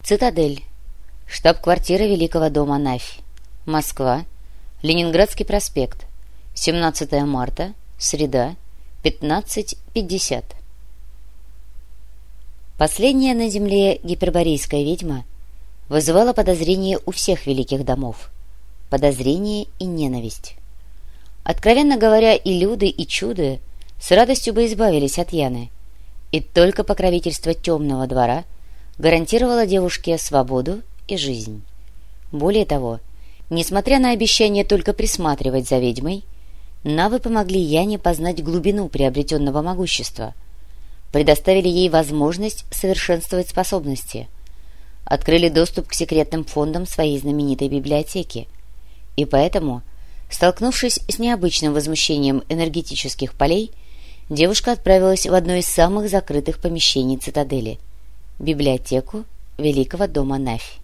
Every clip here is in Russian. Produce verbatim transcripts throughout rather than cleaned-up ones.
Цитадель. Штаб-квартира Великого дома Навь. Москва. Ленинградский проспект. семнадцатое марта. Среда. пятнадцать пятьдесят. Последняя на земле гиперборейская ведьма вызывала подозрение у всех великих домов. Подозрение и ненависть. Откровенно говоря, и Люды, и Чуды с радостью бы избавились от Яны, и только покровительство темного двора гарантировало девушке свободу и жизнь. Более того, несмотря на обещание только присматривать за ведьмой, навы помогли Яне познать глубину приобретенного могущества, предоставили ей возможность совершенствовать способности, открыли доступ к секретным фондам своей знаменитой библиотеки, и поэтому, столкнувшись с необычным возмущением энергетических полей, девушка отправилась в одно из самых закрытых помещений цитадели — библиотеку Великого дома Навь.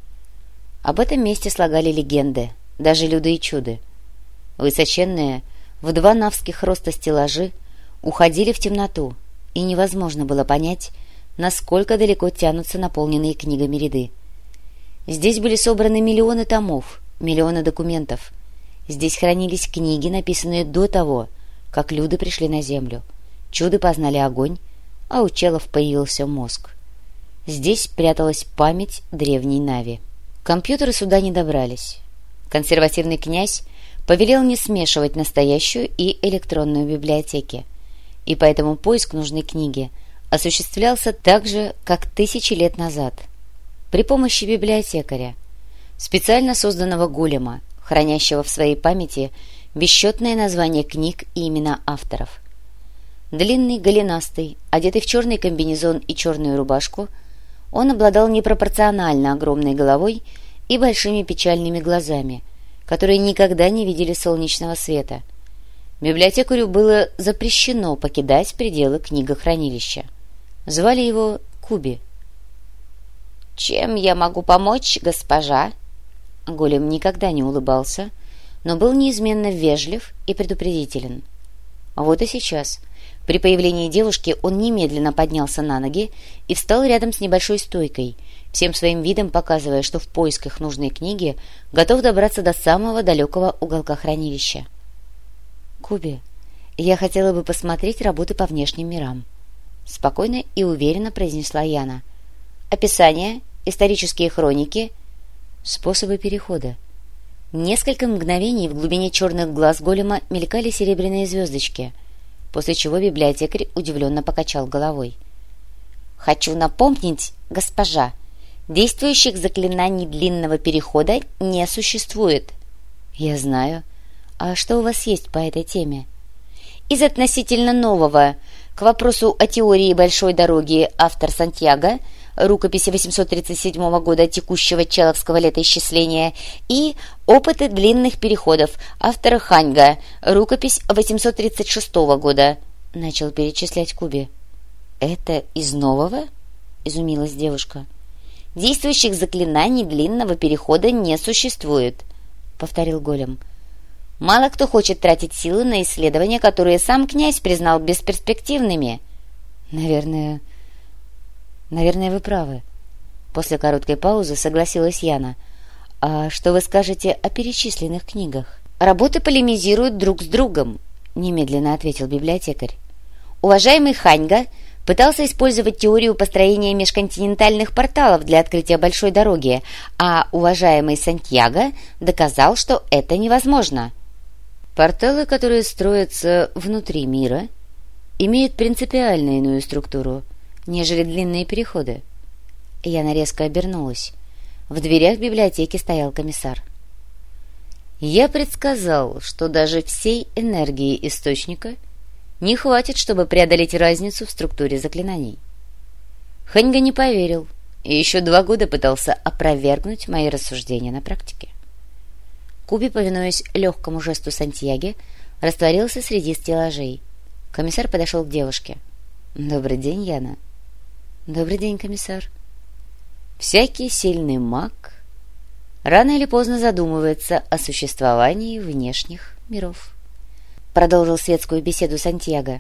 Об этом месте слагали легенды, даже Люды и Чуды. Высоченные, в два навских роста стеллажи уходили в темноту, и невозможно было понять, насколько далеко тянутся наполненные книгами ряды. Здесь были собраны миллионы томов, миллионы документов. Здесь хранились книги, написанные до того, как Люды пришли на землю. Чуды познали огонь, а у челов появился мозг. Здесь пряталась память древней Нави. Компьютеры сюда не добрались. Консервативный князь повелел не смешивать настоящую и электронную библиотеки, и поэтому поиск нужной книги осуществлялся так же, как тысячи лет назад, при помощи библиотекаря, специально созданного голема, хранящего в своей памяти бесчетное название книг и имена авторов. Длинный, голенастый, одетый в черный комбинезон и черную рубашку, он обладал непропорционально огромной головой и большими печальными глазами, которые никогда не видели солнечного света. Библиотекарю было запрещено покидать пределы книгохранилища. Звали его Куби. «Чем я могу помочь, госпожа?» Голем никогда не улыбался, но был неизменно вежлив и предупредителен. Вот и сейчас, при появлении девушки, он немедленно поднялся на ноги и встал рядом с небольшой стойкой, всем своим видом показывая, что в поисках нужной книги готов добраться до самого далекого уголка хранилища. «Куби, я хотела бы посмотреть работы по внешним мирам», — спокойно и уверенно произнесла Яна. «Описания, исторические хроники, способы перехода». Несколько мгновений в глубине черных глаз голема мелькали серебряные звездочки, после чего библиотекарь удивленно покачал головой. «Хочу напомнить, госпожа, действующих заклинаний длинного перехода не существует». «Я знаю. А что у вас есть по этой теме?» «Из относительно нового. К вопросу о теории большой дороги автор Сантьяго, рукописи восемьсот тридцать седьмого года текущего человского летоисчисления, и опыты длинных переходов автора Ханьга, рукопись восемьсот тридцать шестого года», — начал перечислять Куби. «Это из нового?» — изумилась девушка. «Действующих заклинаний длинного перехода не существует», — повторил голем. «Мало кто хочет тратить силы на исследования, которые сам князь признал бесперспективными». «Наверное... наверное, вы правы». После короткой паузы согласилась Яна. «А что вы скажете о перечисленных книгах?» «Работы полемизируют друг с другом», — немедленно ответил библиотекарь. «Уважаемый Ханьга пытался использовать теорию построения межконтинентальных порталов для открытия большой дороги, а уважаемый Сантьяго доказал, что это невозможно». «Порталы, которые строятся внутри мира, имеют принципиально иную структуру, нежели длинные переходы». Яна резко обернулась. В дверях библиотеки стоял комиссар. «Я предсказал, что даже всей энергии источника не хватит, чтобы преодолеть разницу в структуре заклинаний». Ханьга не поверил и еще два года пытался опровергнуть мои рассуждения на практике. Куби, повинуясь легкому жесту Сантьяги, растворился среди стеллажей. Комиссар подошел к девушке. «Добрый день, Яна». «Добрый день, комиссар». «Всякий сильный маг рано или поздно задумывается о существовании внешних миров», — продолжил светскую беседу Сантьяго.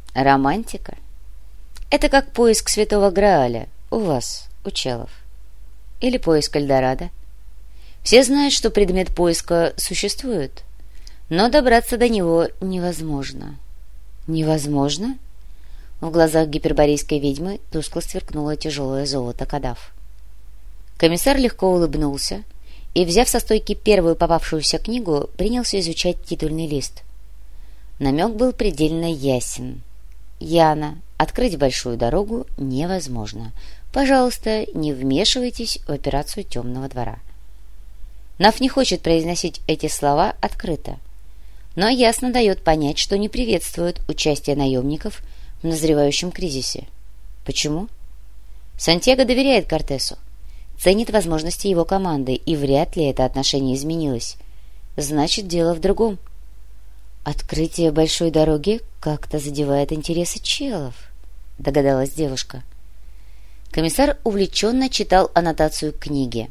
«Романтика — это как поиск святого Грааля у вас, у челов. или поиск Эльдорадо. Все знают, что предмет поиска существует, но добраться до него невозможно. Невозможно? В глазах гиперборейской ведьмы тускло сверкнуло тяжелое золото кадав. Комиссар легко улыбнулся и, взяв со стойки первую попавшуюся книгу, принялся изучать титульный лист. Намек был предельно ясен. «Яна, открыть большую дорогу невозможно. Пожалуйста, не вмешивайтесь в операцию темного двора». Наф не хочет произносить эти слова открыто, но ясно дает понять, что не приветствует участие наемников в назревающем кризисе. Почему? Сантьяго доверяет Кортесу, ценит возможности его команды, и вряд ли это отношение изменилось. Значит, дело в другом. «Открытие большой дороги как-то задевает интересы челов», — догадалась девушка. Комиссар увлеченно читал аннотацию книги.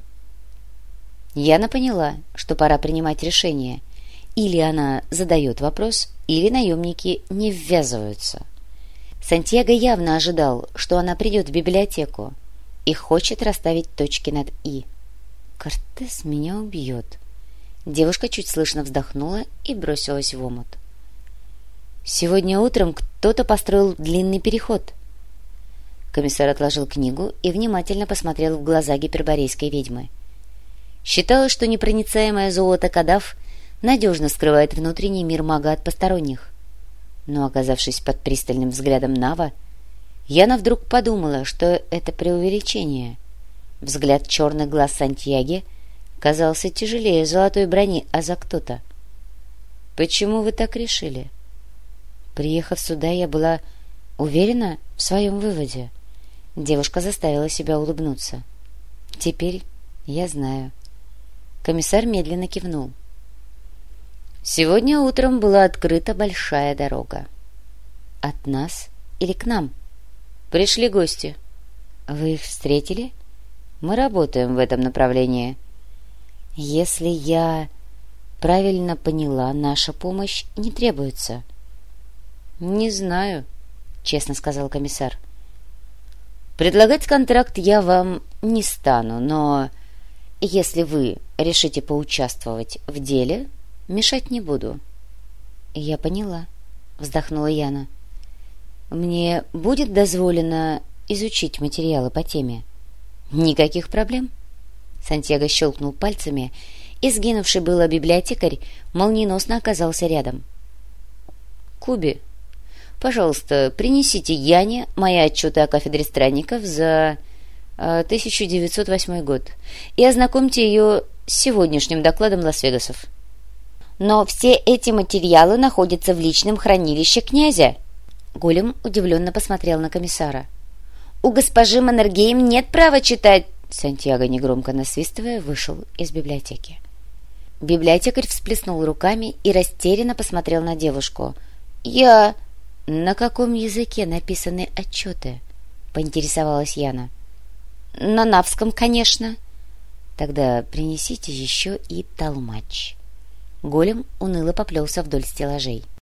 Яна поняла, что пора принимать решение. Или она задает вопрос, или наемники не ввязываются. Сантьяго явно ожидал, что она придет в библиотеку и хочет расставить точки над «и». «Кортес меня убьет». Девушка чуть слышно вздохнула и бросилась в омут. «Сегодня утром кто-то построил длинный переход». Комиссар отложил книгу и внимательно посмотрел в глаза гиперборейской ведьмы. Считалось, что непроницаемое золото кадав надежно скрывает внутренний мир мага от посторонних. Но, оказавшись под пристальным взглядом Нава, Яна вдруг подумала, что это преувеличение. Взгляд черных глаз Сантьяги казался тяжелее золотой брони, а за кто-то. «Почему вы так решили?» Приехав сюда, я была уверена в своем выводе. Девушка заставила себя улыбнуться. «Теперь я знаю». Комиссар медленно кивнул. «Сегодня утром была открыта большая дорога. От нас или к нам? Пришли гости. Вы их встретили? Мы работаем в этом направлении. Если я правильно поняла, наша помощь не требуется». «Не знаю», — честно сказал комиссар. «Предлагать контракт я вам не стану, но если вы решите поучаствовать в деле, мешать не буду». «Я поняла», — вздохнула Яна. «Мне будет дозволено изучить материалы по теме?» «Никаких проблем». Сантьяго щелкнул пальцами, и сгинувший было библиотекарь молниеносно оказался рядом. «Куби, пожалуйста, принесите Яне мои отчеты о кафедре странников за э, тысяча девятьсот восьмой год и ознакомьте ее с сегодняшним докладом Лас-Вегасов». «Но все эти материалы находятся в личном хранилище князя». Голем удивленно посмотрел на комиссара. «У госпожи Маннергейм нет права читать...» Сантьяго, негромко насвистывая, вышел из библиотеки. Библиотекарь всплеснул руками и растерянно посмотрел на девушку. «Я...» «На каком языке написаны отчеты?» — поинтересовалась Яна. «На навском, конечно». «Тогда принесите еще и толмач». Голем уныло поплелся вдоль стеллажей.